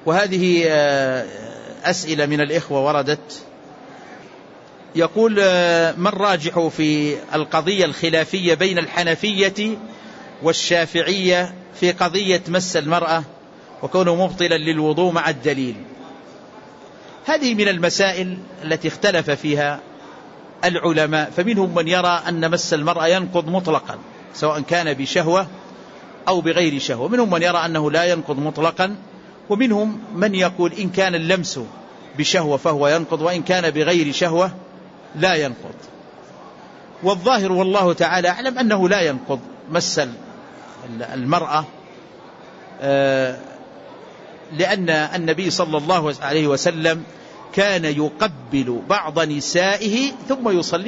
وهذه أسئلة من الإخوة وردت. يقول: ما الراجح في القضية الخلافية بين الحنفية والشافعية في قضية مس المرأة وكونه مبطلا للوضوء مع الدليل؟ هذه من المسائل التي اختلف فيها العلماء، فمنهم من يرى أن مس المرأة ينقض مطلقا سواء كان بشهوة أو بغير شهوة، منهم من يرى أنه لا ينقض مطلقا، ومنهم من يقول إن كان اللمس بشهوة فهو ينقض، وإن كان بغير شهوة لا ينقض. والظاهر والله تعالى أعلم أنه لا ينقض مس المرأة، لأن النبي صلى الله عليه وسلم كان يقبل بعض نسائه ثم يصلي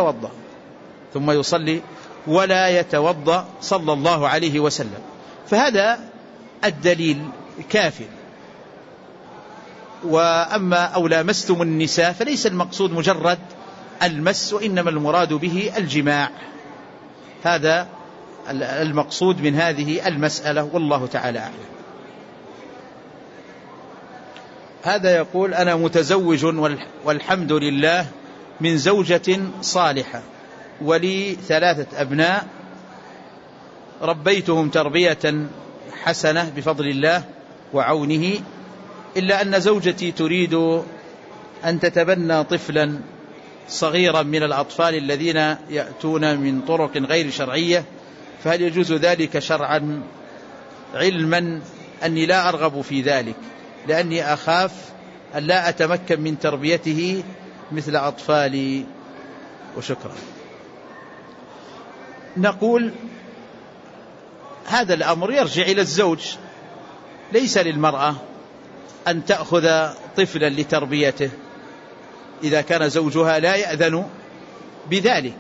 ولا يتوضأ صلى الله عليه وسلم، فهذا الدليل كافٍ. وأما أو لامستم النساء فليس المقصود مجرد المس، وإنما المراد به الجماع، هذا المقصود من هذه المسألة، والله تعالى أعلم. هذا يقول: أنا متزوج والحمد لله من زوجة صالحة، ولي 3 أبناء ربيتهم تربية حسنة بفضل الله وعونه، إلا أن زوجتي تريد أن تتبنى طفلا صغيرا من الأطفال الذين يأتون من طرق غير شرعية، فهل يجوز ذلك شرعا؟ علما أني لا أرغب في ذلك، لأني أخاف أن لا أتمكن من تربيته مثل أطفالي، وشكرا. نقول: هذا الأمر يرجع إلى الزوج، ليس للمرأة أن تأخذ طفلا لتربيته إذا كان زوجها لا يأذن بذلك،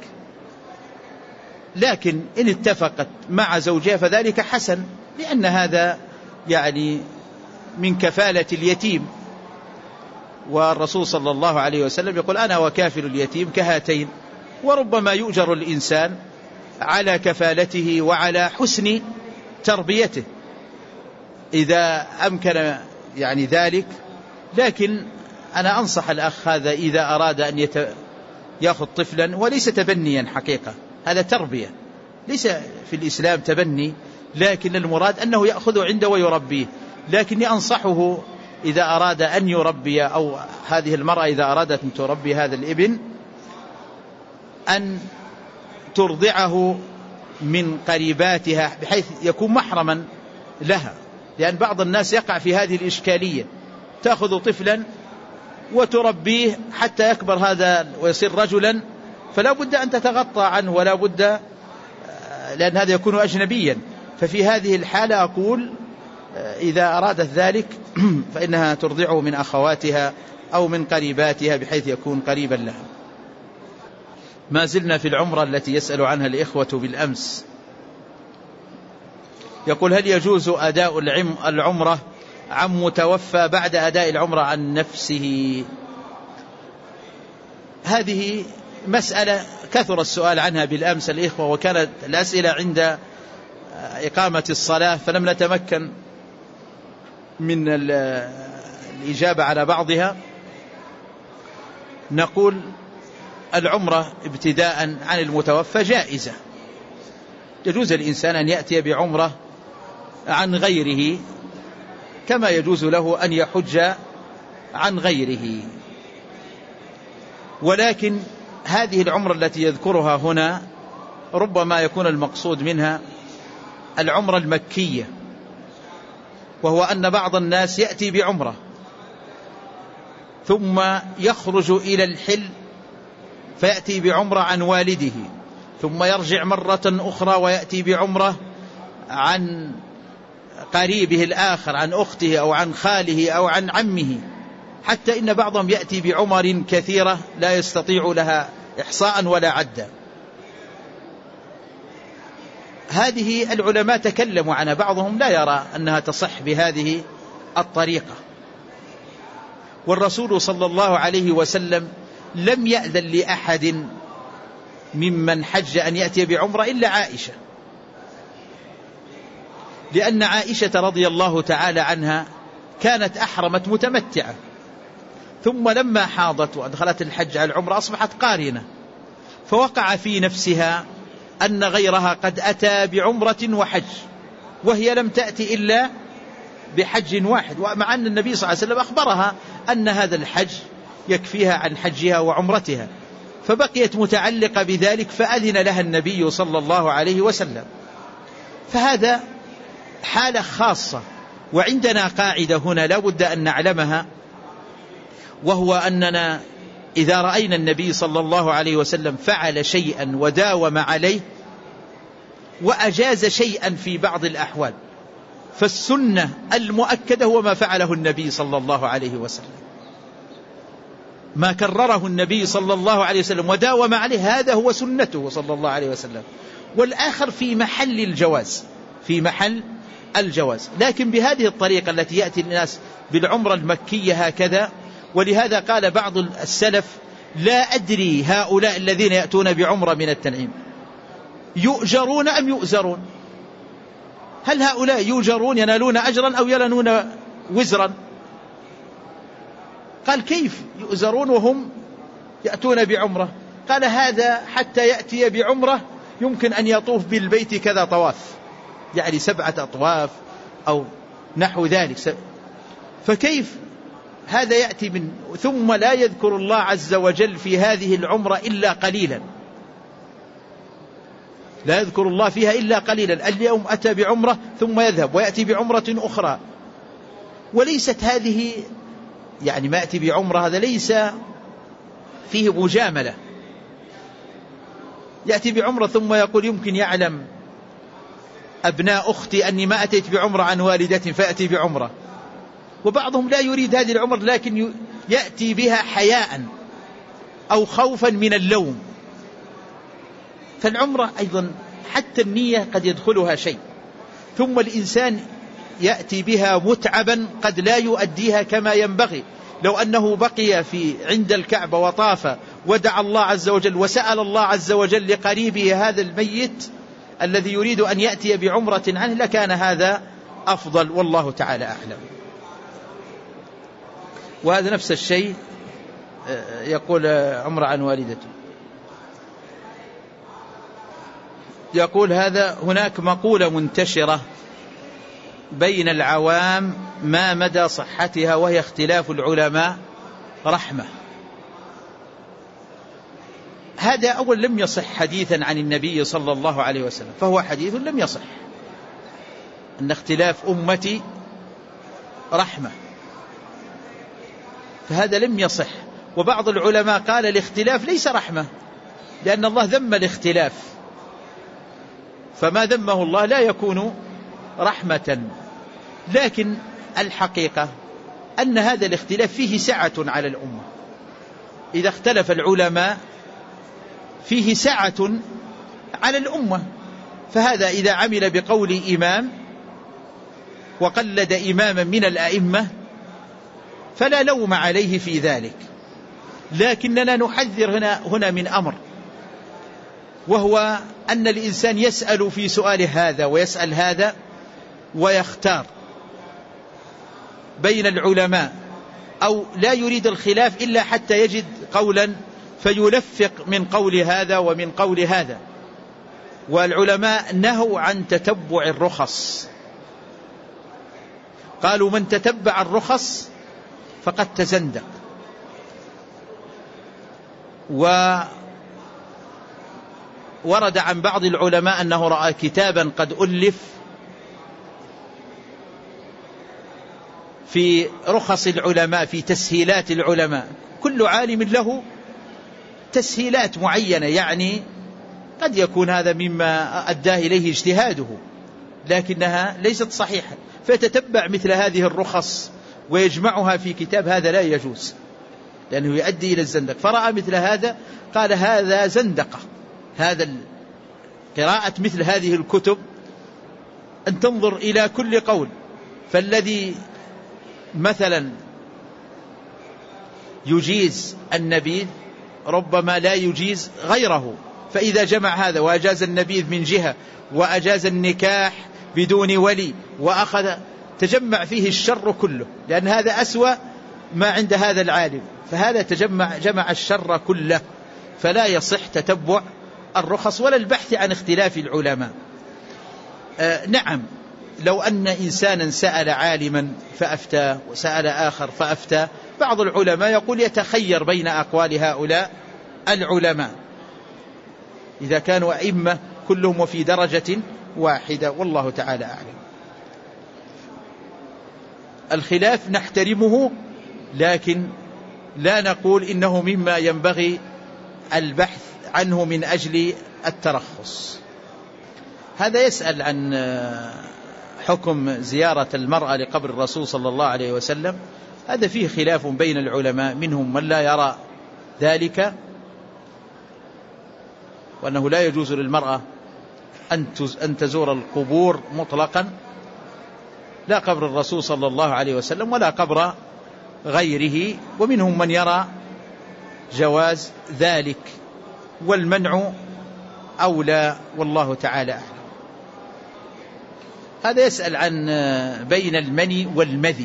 لكن إن اتفقت مع زوجها فذلك حسن، لأن هذا يعني من كفالة اليتيم، والرسول صلى الله عليه وسلم يقول: أنا وكافل اليتيم كهاتين. وربما يؤجر الإنسان على كفالته وعلى حسن تربيته إذا أمكن يعني ذلك. لكن أنا أنصح الأخ هذا إذا أراد أن يأخذ طفلا، وليس تبنيا حقيقة، هذا تربية، ليس في الإسلام تبني، لكن المراد أنه يأخذه عنده ويربيه. لكني أنصحه إذا أراد أن يربي، أو هذه المرأة إذا أرادت أن تربي هذا الابن، أن ترضعه من قريباتها بحيث يكون محرما لها، لأن بعض الناس يقع في هذه الإشكالية، تأخذ طفلا وتربيه حتى يكبر هذا ويصير رجلا، فلا بد أن تتغطى عنه، ولا بد، لأن هذا يكون أجنبيا. ففي هذه الحالة أقول إذا أرادت ذلك فإنها ترضعه من أخواتها أو من قريباتها بحيث يكون قريبا لها. ما زلنا في العمرة التي يسأل عنها الإخوة بالأمس. يقول: هل يجوز أداء العمرة عن متوفى بعد أداء العمرة عن نفسه؟ هذه مسألة كثر السؤال عنها بالأمس الإخوة، وكانت الأسئلة عند إقامة الصلاة فلم نتمكن من الإجابة على بعضها. نقول: العمرة ابتداء عن المتوفى جائزة، يجوز الإنسان أن يأتي بعمرة عن غيره كما يجوز له أن يحج عن غيره، ولكن هذه العمرة التي يذكرها هنا ربما يكون المقصود منها العمرة المكية، وهو أن بعض الناس يأتي بعمرة ثم يخرج إلى الحل فيأتي بعمرة عن والده، ثم يرجع مرة أخرى ويأتي بعمرة عن قريبه الآخر، عن أخته أو عن خاله أو عن عمه، حتى إن بعضهم يأتي بعمر كثيرة لا يستطيع لها إحصاء ولا عدا. هذه العلماء تكلموا عنها، بعضهم لا يرى أنها تصح بهذه الطريقة، والرسول صلى الله عليه وسلم لم يأذن لأحد ممن حج أن يأتي بعمرة إلا عائشة، لأن عائشة رضي الله تعالى عنها كانت أحرمت متمتعة، ثم لما حاضت وأدخلت الحج على العمرة أصبحت قارنة، فوقع في نفسها أن غيرها قد أتى بعمرة وحج وهي لم تأتي إلا بحج واحد، ومع أن النبي صلى الله عليه وسلم أخبرها أن هذا الحج يكفيها عن حجها وعمرتها، فبقيت متعلقة بذلك، فأذن لها النبي صلى الله عليه وسلم. فهذا حالة خاصة. وعندنا قاعدة هنا لا بد أن نعلمها، وهو أننا إذا رأينا النبي صلى الله عليه وسلم فعل شيئا وداوم عليه وأجاز شيئا في بعض الأحوال، فالسنة المؤكدة هو ما فعله النبي صلى الله عليه وسلم، ما كرره النبي صلى الله عليه وسلم وداوم عليه، هذا هو سنته صلى الله عليه وسلم. والآخر في محل الجواز، في محل الجواز، لكن بهذه الطريقة التي يأتي الناس بالعمرة المكية هكذا. ولهذا قال بعض السلف: لا أدري هؤلاء الذين يأتون بعمرة من التنعيم يؤجرون أم يؤزرون؟ هل هؤلاء يؤجرون ينالون أجرا أو ينالون وزرا؟ قال: كيف يؤزرون وهم يأتون بعمرة؟ قال: هذا حتى يأتي بعمرة يمكن أن يطوف بالبيت كذا طواف، يعني 7 أطواف أو نحو ذلك، فكيف هذا يأتي من ثم لا يذكر الله عز وجل في هذه العمرة إلا قليلا، لا يذكر الله فيها إلا قليلا. اليوم أتى بعمرة ثم يذهب ويأتي بعمرة أخرى، وليست هذه يعني ما يأتي بعمرة هذا ليس فيه مجاملة. يأتي بعمرة ثم يقول: يمكن يعلم أبناء أختي أني ما أتيت بعمرة عن والدتي فيأتي بعمرة. وبعضهم لا يريد هذه العمر لكن يأتي بها حياء أو خوفا من اللوم. فالعمرة أيضا حتى النية قد يدخلها شيء، ثم الإنسان يأتي بها متعبا قد لا يؤديها كما ينبغي. لو أنه بقي عند الكعبة وطاف ودعا الله عز وجل وسأل الله عز وجل لقريبه هذا الميت الذي يريد أن يأتي بعمرة عنه لكان هذا أفضل، والله تعالى أعلم. وهذا نفس الشيء يقول عمرة عن والدته. يقول هذا: هناك مقولة منتشرة بين العوام ما مدى صحتها وهي اختلاف العلماء رحمة. هذا أول لم يصح حديثا عن النبي صلى الله عليه وسلم، فهو حديث لم يصح أن اختلاف أمتي رحمة، فهذا لم يصح. وبعض العلماء قال الاختلاف ليس رحمة، لأن الله ذم الاختلاف، فما ذمه الله لا يكون رحمة. لكن الحقيقة أن هذا الاختلاف فيه سعة على الأمة، إذا اختلف العلماء فيه سعة على الأمة. فهذا إذا عمل بقول إمام وقلد إماما من الأئمة فلا لوم عليه في ذلك. لكننا نحذر هنا من أمر، وهو أن الإنسان يسأل في سؤال هذا ويسأل هذا ويختار بين العلماء، أو لا يريد الخلاف إلا حتى يجد قولا فيلفق من قول هذا ومن قول هذا. والعلماء نهوا عن تتبع الرخص، قالوا: من تتبع الرخص فقد تزندق. وورد عن بعض العلماء أنه رأى كتابا قد ألف في رخص العلماء، في تسهيلات العلماء، كل عالم له تسهيلات معينة، يعني قد يكون هذا مما أداه إليه اجتهاده لكنها ليست صحيحة، فيتتبع مثل هذه الرخص ويجمعها في كتاب، هذا لا يجوز لأنه يؤدي إلى الزندق. فرأى مثل هذا قال: هذا زندقة، هذا قراءة مثل هذه الكتب أن تنظر إلى كل قول، فالذي مثلا يجيز النبيذ ربما لا يجيز غيره، فإذا جمع هذا وأجاز النبيذ من جهة وأجاز النكاح بدون ولي وأخذ تجمع فيه الشر كله، لأن هذا أسوأ ما عند هذا العالم، فهذا جمع الشر كله، فلا يصح تتبع الرخص ولا البحث عن اختلاف العلماء. نعم، لو أن إنسانا سأل عالما فأفتى وسأل آخر فأفتى، بعض العلماء يقول يتخير بين أقوال هؤلاء العلماء إذا كانوا أئمة كلهم وفي درجة واحدة، والله تعالى أعلم. الخلاف نحترمه، لكن لا نقول إنه مما ينبغي البحث عنه من أجل الترخص. هذا يسأل عن حكم زيارة المرأة لقبر الرسول صلى الله عليه وسلم. هذا فيه خلاف بين العلماء، منهم من لا يرى ذلك، وأنه لا يجوز للمرأة أن تزور القبور مطلقا، لا قبر الرسول صلى الله عليه وسلم ولا قبر غيره، ومنهم من يرى جواز ذلك، والمنع أولى، والله تعالى أعلم. هذا يسأل عن بين المني والمذي،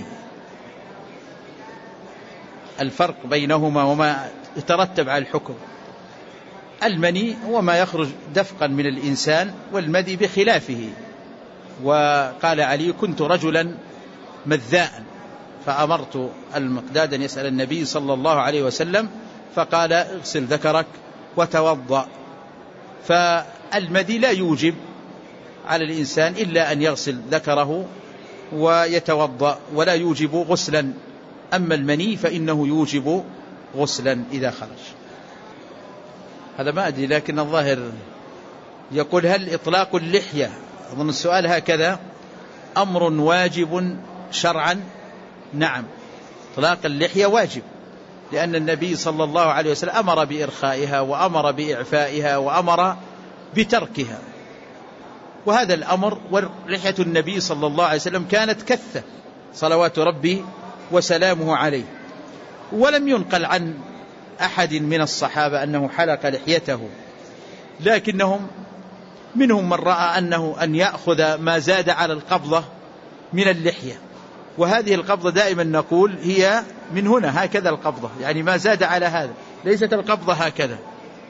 الفرق بينهما وما يترتب على الحكم. المني هو ما يخرج دفقا من الإنسان، والمذي بخلافه. وقال علي: كنت رجلا مذاء فأمرت المقداد أن يسأل النبي صلى الله عليه وسلم فقال: اغسل ذكرك وتوضأ. فالمذي لا يوجب على الإنسان إلا أن يغسل ذكره ويتوضأ، ولا يوجب غسلا. أما المني فإنه يوجب غسلا إذا خرج. هذا ما أدري، لكن الظاهر يقول: هل إطلاق اللحية، أظن السؤال هكذا، أمر واجب شرعا؟ نعم، إطلاق اللحية واجب، لأن النبي صلى الله عليه وسلم أمر بإرخائها وأمر بإعفائها وأمر بتركها. وهذا الأمر، ولحية النبي صلى الله عليه وسلم كانت كثة صلوات ربي وسلامه عليه، ولم ينقل عن أحد من الصحابة أنه حلق لحيته، لكنهم منهم من رأى أن يأخذ ما زاد على القبضة من اللحية، وهذه القبضة دائما نقول هي من هنا هكذا القبضة، يعني ما زاد على هذا، ليست القبضة هكذا،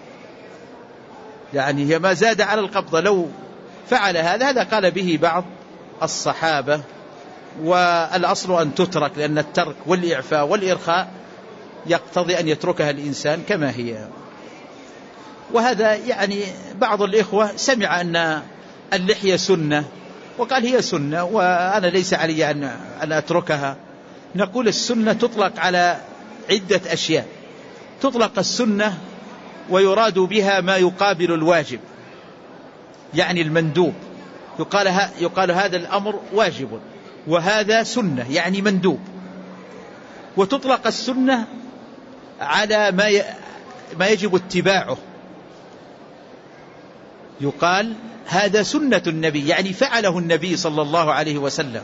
يعني هي ما زاد على القبضة. لو فعل هذا قال به بعض الصحابة، والأصل أن تترك، لأن الترك والإعفاء والإرخاء يقتضي أن يتركها الإنسان كما هي. وهذا يعني بعض الإخوة سمع أن اللحية سنة وقال هي سنة وأنا ليس علي أن أتركها. نقول السنة تطلق على عدة أشياء. تطلق السنة ويراد بها ما يقابل الواجب، يعني المندوب، يقال هذا الأمر واجب وهذا سنة يعني مندوب. وتطلق السنة على ما يجب اتباعه، يقال هذا سنة النبي، يعني فعله النبي صلى الله عليه وسلم،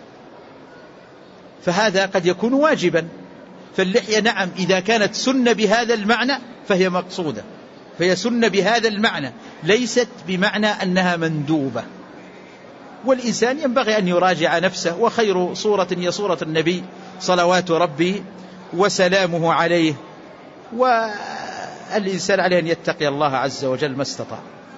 فهذا قد يكون واجبا. فاللحية نعم إذا كانت سنة بهذا المعنى فهي مقصودة، فهي سنة بهذا المعنى، ليست بمعنى أنها مندوبة. والإنسان ينبغي أن يراجع نفسه، وخير صورة هي صورة النبي صلوات ربي وسلامه عليه، والإنسان عليه أن يتقي الله عز وجل ما استطاع.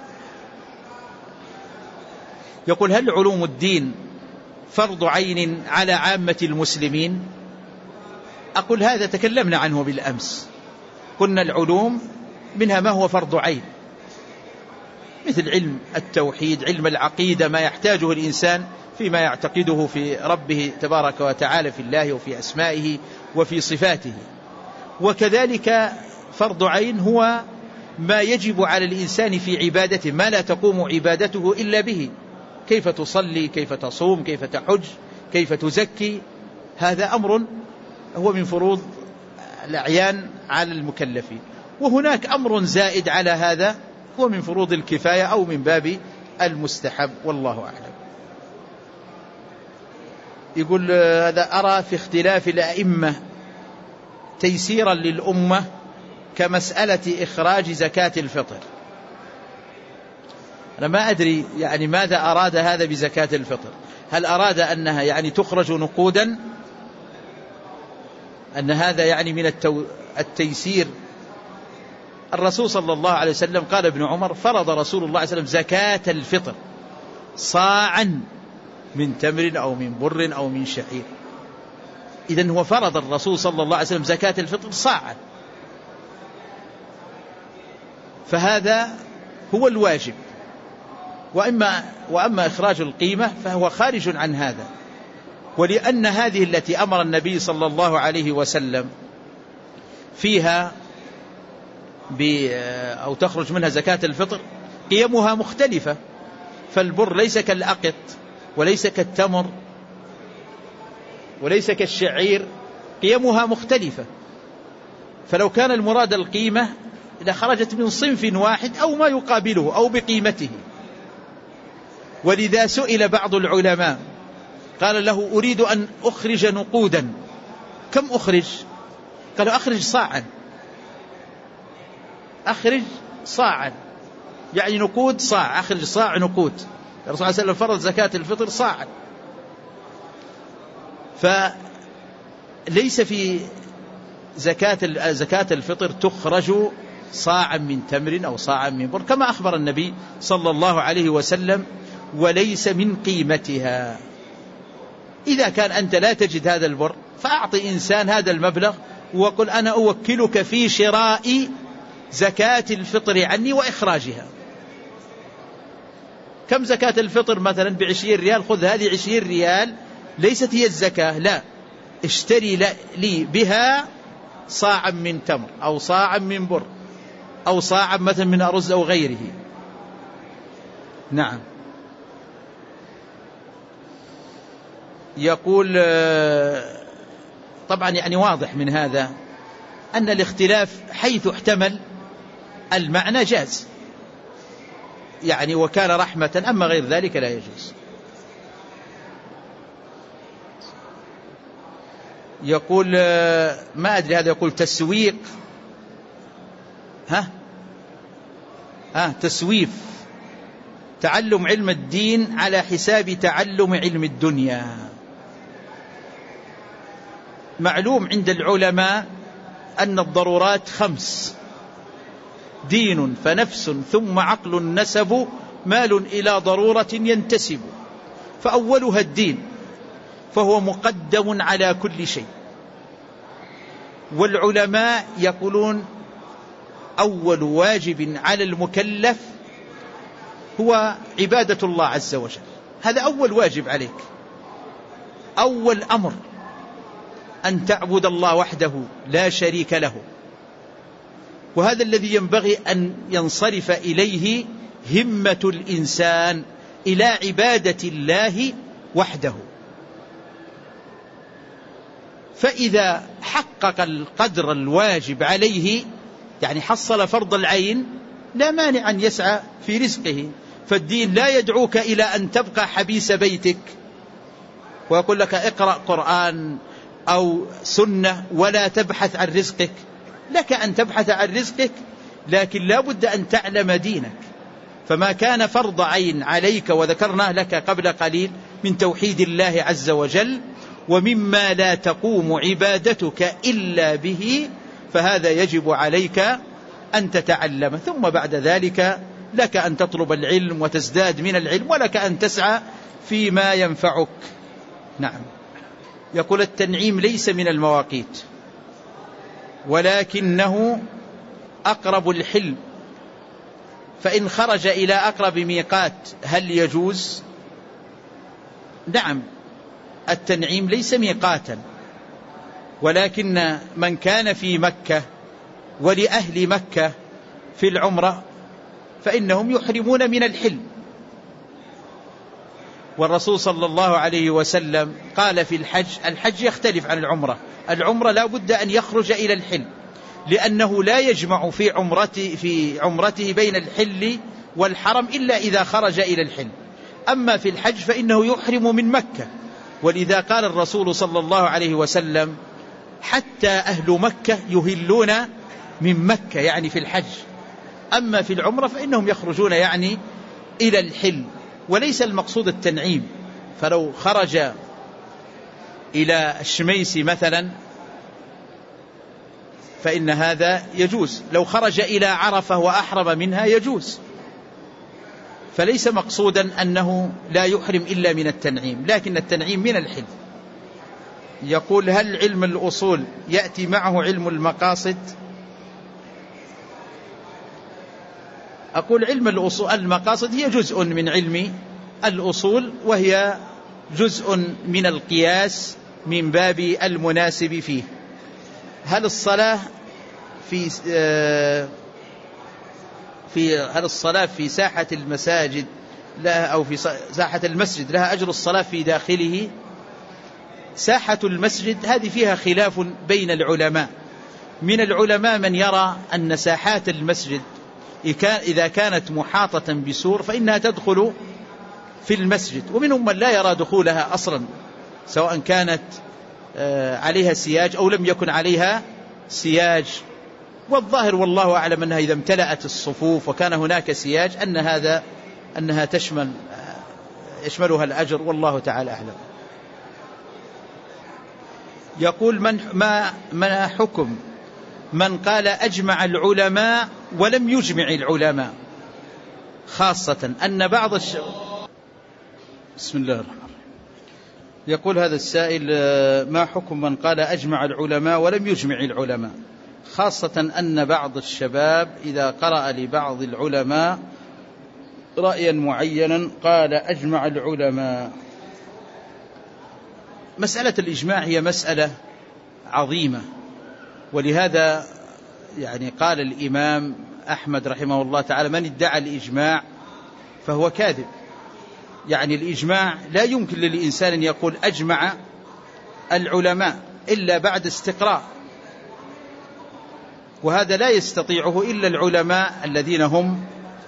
يقول: هل علوم الدين فرض عين على عامة المسلمين؟ أقول هذا تكلمنا عنه بالأمس، قلنا العلوم منها ما هو فرض عين، مثل علم التوحيد، علم العقيدة، ما يحتاجه الإنسان فيما يعتقده في ربه تبارك وتعالى، في الله وفي أسمائه وفي صفاته. وكذلك فرض عين هو ما يجب على الإنسان في عبادته، ما لا تقوم عبادته إلا به، كيف تصلي، كيف تصوم، كيف تحج، كيف تزكي. هذا أمر هو من فروض الأعيان على المكلفين. وهناك أمر زائد على هذا هو من فروض الكفاية أو من باب المستحب، والله أعلم. يقول: هذا أرى في اختلاف الأئمة تيسيرا للأمة كمسألة إخراج زكاة الفطر. أنا ما أدري يعني ماذا أراد هذا بزكاة الفطر. هل أراد أنها يعني تخرج نقودا، أن هذا يعني من التيسير؟ الرسول صلى الله عليه وسلم قال ابن عمر: فرض رسول الله عليه وسلم زكاة الفطر صاعا من تمر أو من بر أو من شعير. إذن هو فرض الرسول صلى الله عليه وسلم زكاة الفطر صاعا، فهذا هو الواجب. وأما إخراج القيمة فهو خارج عن هذا. ولأن هذه التي أمر النبي صلى الله عليه وسلم فيها أو تخرج منها زكاة الفطر قيمها مختلفة، فالبر ليس كالأقط وليس كالتمر وليس كالشعير، قيمها مختلفة. فلو كان المراد القيمة لخرجت من صنف واحد أو ما يقابله أو بقيمته. ولذا سئل بعض العلماء قال له: أريد أن أخرج نقودا، كم أخرج؟ قالوا: أخرج صاعا. أخرج صاعا يعني نقود صاع، أخرج صاع نقود. الرسول صلى الله عليه وسلم فرض زكاة الفطر صاعا، فليس في زكاة الفطر تخرج صاعا من تمر أو صاعا من بر كما أخبر النبي صلى الله عليه وسلم، وليس من قيمتها. إذا كان أنت لا تجد هذا البر فأعطي إنسان هذا المبلغ وقل: أنا أوكلك في شراء زكاة الفطر عني وإخراجها. كم زكاة الفطر؟ مثلا ب20 ريال، خذ هذه 20 ريال ليست هي الزكاة، لا، اشتري لي بها صاعا من تمر أو صاعا من بر أو صاعا مثلا من أرز أو غيره. نعم. يقول طبعا يعني واضح من هذا أن الاختلاف حيث احتمل المعنى جاز يعني وكان رحمة، أما غير ذلك لا يجوز. يقول ما أدري هذا يقول تسويق تسويف تعلم علم الدين على حساب تعلم علم الدنيا. معلوم عند العلماء أن الضرورات 5: دين فنفس ثم عقل نسب مال إلى ضرورة ينتسب. فأولها الدين فهو مقدم على كل شيء. والعلماء يقولون أول واجب على المكلف هو عبادة الله عز وجل، هذا أول واجب عليك، أول أمر أن تعبد الله وحده لا شريك له، وهذا الذي ينبغي أن ينصرف إليه همة الإنسان إلى عبادة الله وحده. فإذا حقق القدر الواجب عليه يعني حصل فرض العين لا مانع أن يسعى في رزقه. فالدين لا يدعوك إلى أن تبقى حبيس بيتك ويقول لك اقرأ قرآن أو سنة ولا تبحث عن رزقك. لك أن تبحث عن رزقك، لكن لا بد أن تعلم دينك. فما كان فرض عين عليك وذكرناه لك قبل قليل من توحيد الله عز وجل ومما لا تقوم عبادتك إلا به، فهذا يجب عليك أن تتعلم. ثم بعد ذلك لك أن تطلب العلم وتزداد من العلم، ولك أن تسعى فيما ينفعك. نعم. يقول التنعيم ليس من المواقيت ولكنه أقرب الحلم، فإن خرج إلى أقرب ميقات هل يجوز؟ نعم، التنعيم ليس ميقاتا، ولكن من كان في مكة ولأهل مكة في العمرة فإنهم يحرمون من الحلم. والرسول صلى الله عليه وسلم قال في الحج يختلف عن العمرة. العمرة لا بد أن يخرج إلى الحل، لأنه لا يجمع في عمرته بين الحل والحرم إلا إذا خرج إلى الحل. أما في الحج فإنه يحرم من مكة، ولذا قال الرسول صلى الله عليه وسلم حتى أهل مكة يهلون من مكة يعني في الحج. أما في العمرة فإنهم يخرجون يعني إلى الحل، وليس المقصود التنعيم. فلو خرج إلى الشميس مثلا فإن هذا يجوز، لو خرج إلى عرفة وأحرم منها يجوز. فليس مقصودا أنه لا يحرم إلا من التنعيم، لكن التنعيم من الحل. يقول: هل علم الأصول يأتي معه علم المقاصد؟ أقول: علم المقاصد هي جزء من علم الأصول، وهي جزء من القياس من باب المناسب فيه. هل الصلاة في ساحة المساجد لها، أو في ساحة المسجد لها أجر الصلاة في داخله؟ ساحة المسجد هذه فيها خلاف بين العلماء. من العلماء من يرى أن ساحات المسجد إذا كانت محاطة بسور فإنها تدخل في المسجد، ومنهم من لا يرى دخولها أصلا، سواء كانت عليها سياج أو لم يكن عليها سياج. والظاهر والله أعلم أنها إذا امتلأت الصفوف وكان هناك سياج أنها يشملها الأجر، والله تعالى أعلم. يقول: ما حكم من قال أجمع العلماء ولم يجمع العلماء، خاصة أن بعض بسم الله الرحمن الرحيم. يقول هذا السائل: ما حكم من قال أجمع العلماء ولم يجمع العلماء، خاصة أن بعض الشباب إذا قرأ لبعض العلماء رأيا معينا قال أجمع العلماء. مسألة الإجماع هي مسألة عظيمة، ولهذا قال الإمام أحمد رحمه الله تعالى: من ادعى الإجماع فهو كاذب. الإجماع لا يمكن للإنسان أن يقول أجمع العلماء إلا بعد استقراء، وهذا لا يستطيعه إلا العلماء الذين هم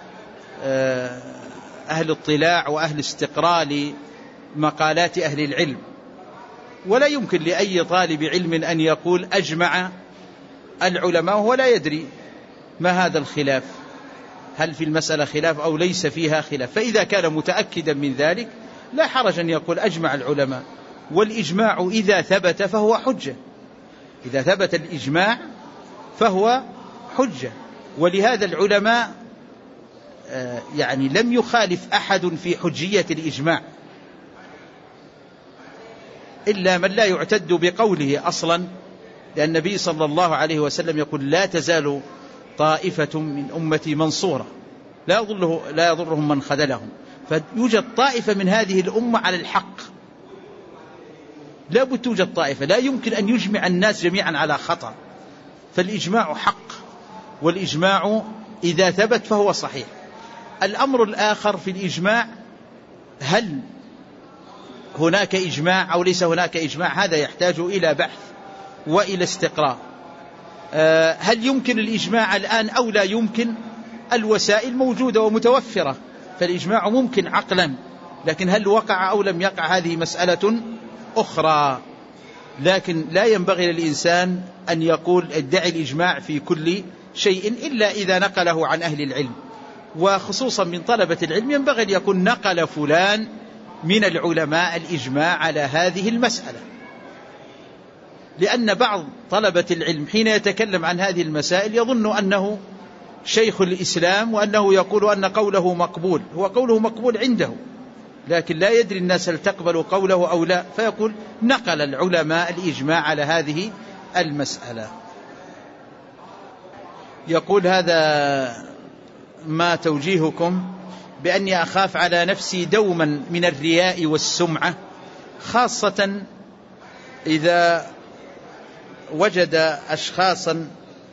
أهل اطلاع وأهل استقراء لمقالات أهل العلم. ولا يمكن لأي طالب علم أن يقول أجمع العلماء ولا يدري ما هذا الخلاف، هل في المسألة خلاف أو ليس فيها خلاف. فإذا كان متأكدا من ذلك لا حرج أن يقول أجمع العلماء. والإجماع إذا ثبت فهو حجة، إذا ثبت الإجماع فهو حجة. ولهذا العلماء لم يخالف أحد في حجية الإجماع إلا من لا يعتد بقوله أصلا، لأن النبي صلى الله عليه وسلم يقول: لا تزال طائفة من أمتي منصورة لا يضرهم من خذلهم. فيوجد طائفة من هذه الأمة على الحق، لا بد توجد طائفة، لا يمكن أن يجمع الناس جميعا على خطأ. فالإجماع حق، والإجماع إذا ثبت فهو صحيح. الأمر الآخر في الإجماع: هل هناك إجماع أو ليس هناك إجماع؟ هذا يحتاج إلى بحث وإلى استقراء. هل يمكن الإجماع الآن أو لا يمكن؟ الوسائل موجودة ومتوفرة، فالإجماع ممكن عقلا، لكن هل وقع أو لم يقع هذه مسألة أخرى. لكن لا ينبغي للإنسان أن يقول ادعي الإجماع في كل شيء إلا إذا نقله عن أهل العلم، وخصوصا من طلبة العلم ينبغي أن يكون نقل فلان من العلماء الإجماع على هذه المسألة، لأن بعض طلبة العلم حين يتكلم عن هذه المسائل يظن أنه شيخ الإسلام وأنه يقول أن قوله مقبول. هو قوله مقبول عنده، لكن لا يدري الناس هل تقبل قوله أو لا، فيقول نقل العلماء الإجماع على هذه المسألة. يقول: هذا ما توجيهكم بأني أخاف على نفسي دوما من الرياء والسمعة، خاصة إذا وجد أشخاصا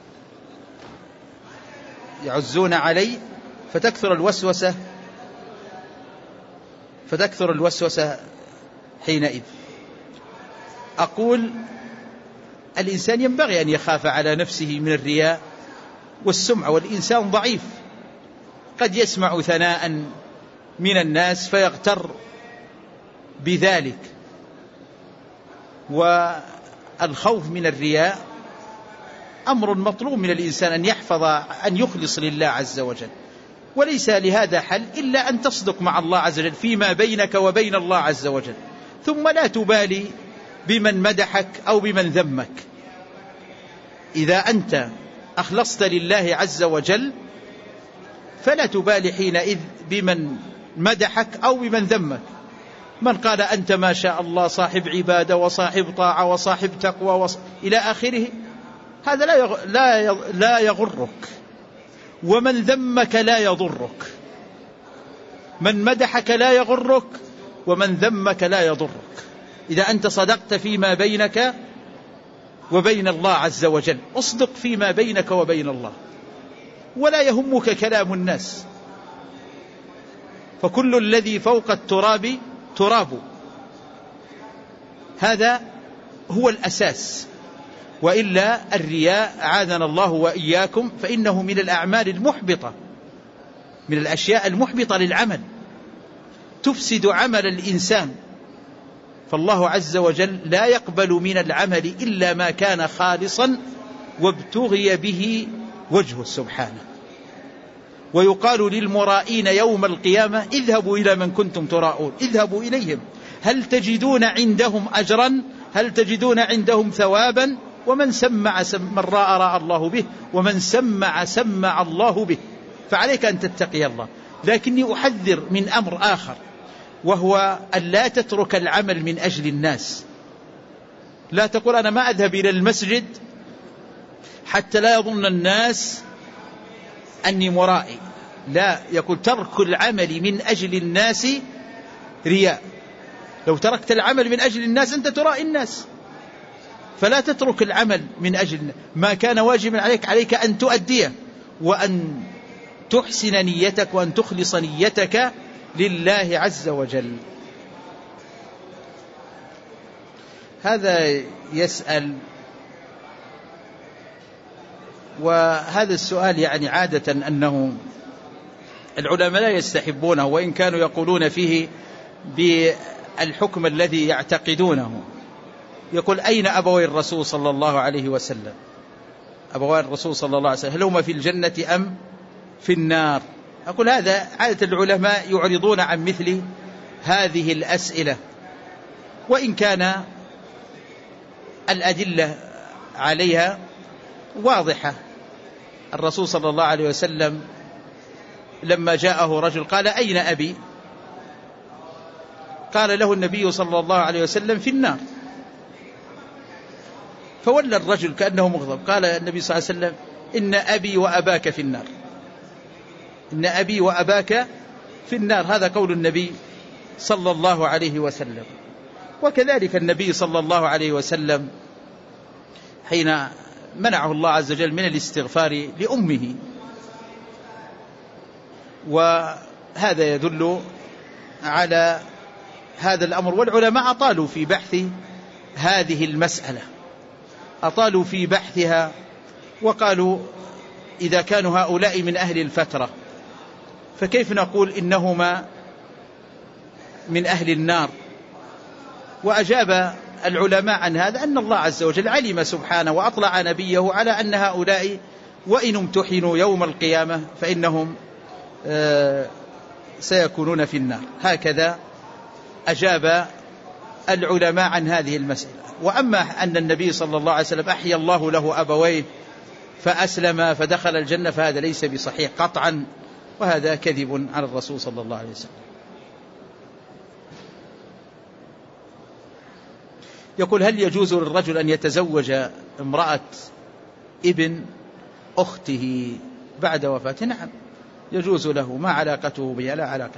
يعزون علي فتكثر الوسوسة حينئذ. أقول: الإنسان ينبغي أن يخاف على نفسه من الرياء والسمعة، والإنسان ضعيف، قد يسمع ثناء من الناس فيغتر بذلك. والخوف من الرياء أمر مطلوب من الإنسان، أن يحفظ، أن يخلص لله عز وجل. وليس لهذا حل إلا أن تصدق مع الله عز وجل فيما بينك وبين الله عز وجل، ثم لا تبالي بمن مدحك أو بمن ذمك. إذا أنت أخلصت لله عز وجل فلا تبالي حينئذ بمن مدحك أو بمن ذمك. من قال أنت ما شاء الله صاحب عبادة وصاحب طاعة وصاحب تقوى إلى آخره، هذا لا يغرك، ومن ذمك لا يضرك. من مدحك لا يغرك، ومن ذمك لا يضرك، إذا أنت صدقت فيما بينك وبين الله عز وجل. اصدق فيما بينك وبين الله، ولا يهمك كلام الناس، فكل الذي فوق التراب تراب. هذا هو الأساس، وإلا الرياء عاذنا الله وإياكم فإنه من الأعمال المحبطة، من الأشياء المحبطة للعمل، تفسد عمل الإنسان. فالله عز وجل لا يقبل من العمل إلا ما كان خالصا وابتغي به وجهه سبحانه. ويقال للمرائين يوم القيامة اذهبوا إلى من كنتم تراءون، اذهبوا إليهم هل تجدون عندهم أجرا، هل تجدون عندهم ثوابا. ومن سمع من راى الله به، ومن سمع الله به. فعليك أن تتقي الله. لكني أحذر من أمر آخر، وهو أن لا تترك العمل من أجل الناس. لا تقول أنا ما أذهب إلى المسجد حتى لا يظن الناس أني مرائي. لا، يقول ترك العمل من أجل الناس رياء. لو تركت العمل من أجل الناس أنت ترائي الناس، فلا تترك العمل من أجل ما كان واجبا عليك أن تؤديه، وأن تحسن نيتك وأن تخلص نيتك لله عز وجل. هذا يسأل، وهذا السؤال يعني عادة أنه العلماء لا يستحبونه، وإن كانوا يقولون فيه بالحكم الذي يعتقدونه. يقول أين أبوي الرسول صلى الله عليه وسلم؟ أبوي الرسول صلى الله عليه وسلم هل هما في الجنة أم في النار؟ أقول هذا عادة العلماء يعرضون عن مثل هذه الأسئلة، وإن كان الأدلة عليها واضحة. الرسول صلى الله عليه وسلم لما جاءه رجل قال أين أبي؟ قال له النبي صلى الله عليه وسلم في النار. فولى الرجل كأنه مغضب. قال النبي صلى الله عليه وسلم إن أبي وأباك في النار، إن أبي وأباك في النار. هذا قول النبي صلى الله عليه وسلم. وكذلك النبي صلى الله عليه وسلم حين منعه الله عز وجل من الاستغفار لأمه، وهذا يدل على هذا الأمر. والعلماء أطالوا في بحث هذه المسألة، أطالوا في بحثها، وقالوا إذا كانوا هؤلاء من أهل الفترة فكيف نقول إنهما من أهل النار؟ وأجاب العلماء عن هذا أن الله عز وجل علم سبحانه وأطلع نبيه على أن هؤلاء وإن امتحنوا يوم القيامة فإنهم سيكونون في النار. هكذا أجاب العلماء عن هذه المسألة. وأما أن النبي صلى الله عليه وسلم أحيا الله له أبويه فأسلم فدخل الجنة فهذا ليس بصحيح قطعا، وهذا كذب على الرسول صلى الله عليه وسلم. يقول هل يجوز للرجل أن يتزوج امرأة ابن أخته بعد وفاته؟ نعم يجوز له، ما علاقته بها؟ لا علاقة.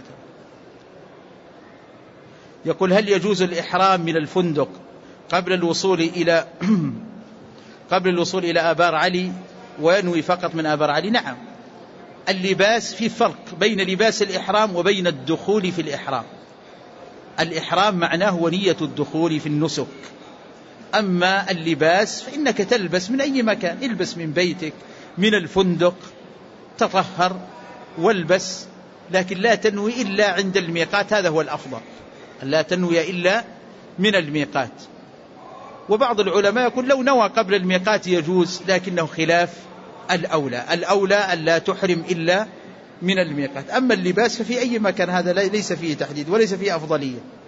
يقول هل يجوز الإحرام من الفندق قبل الوصول إلى آبار علي وينوي فقط من آبار علي؟ نعم. اللباس في فرق بين لباس الإحرام وبين الدخول في الإحرام. الإحرام معناه ونية الدخول في النسك، أما اللباس فإنك تلبس من أي مكان، البس من بيتك من الفندق، تطهر والبس، لكن لا تنوي إلا عند الميقات. هذا هو الأفضل، لا تنوي إلا من الميقات. وبعض العلماء يقول لو نوى قبل الميقات يجوز، لكنه خلاف الأولى. الأولى أن لا تحرم إلا من الميقات. أما اللباس ففي أي مكان هذا ليس فيه تحديد وليس فيه أفضلية.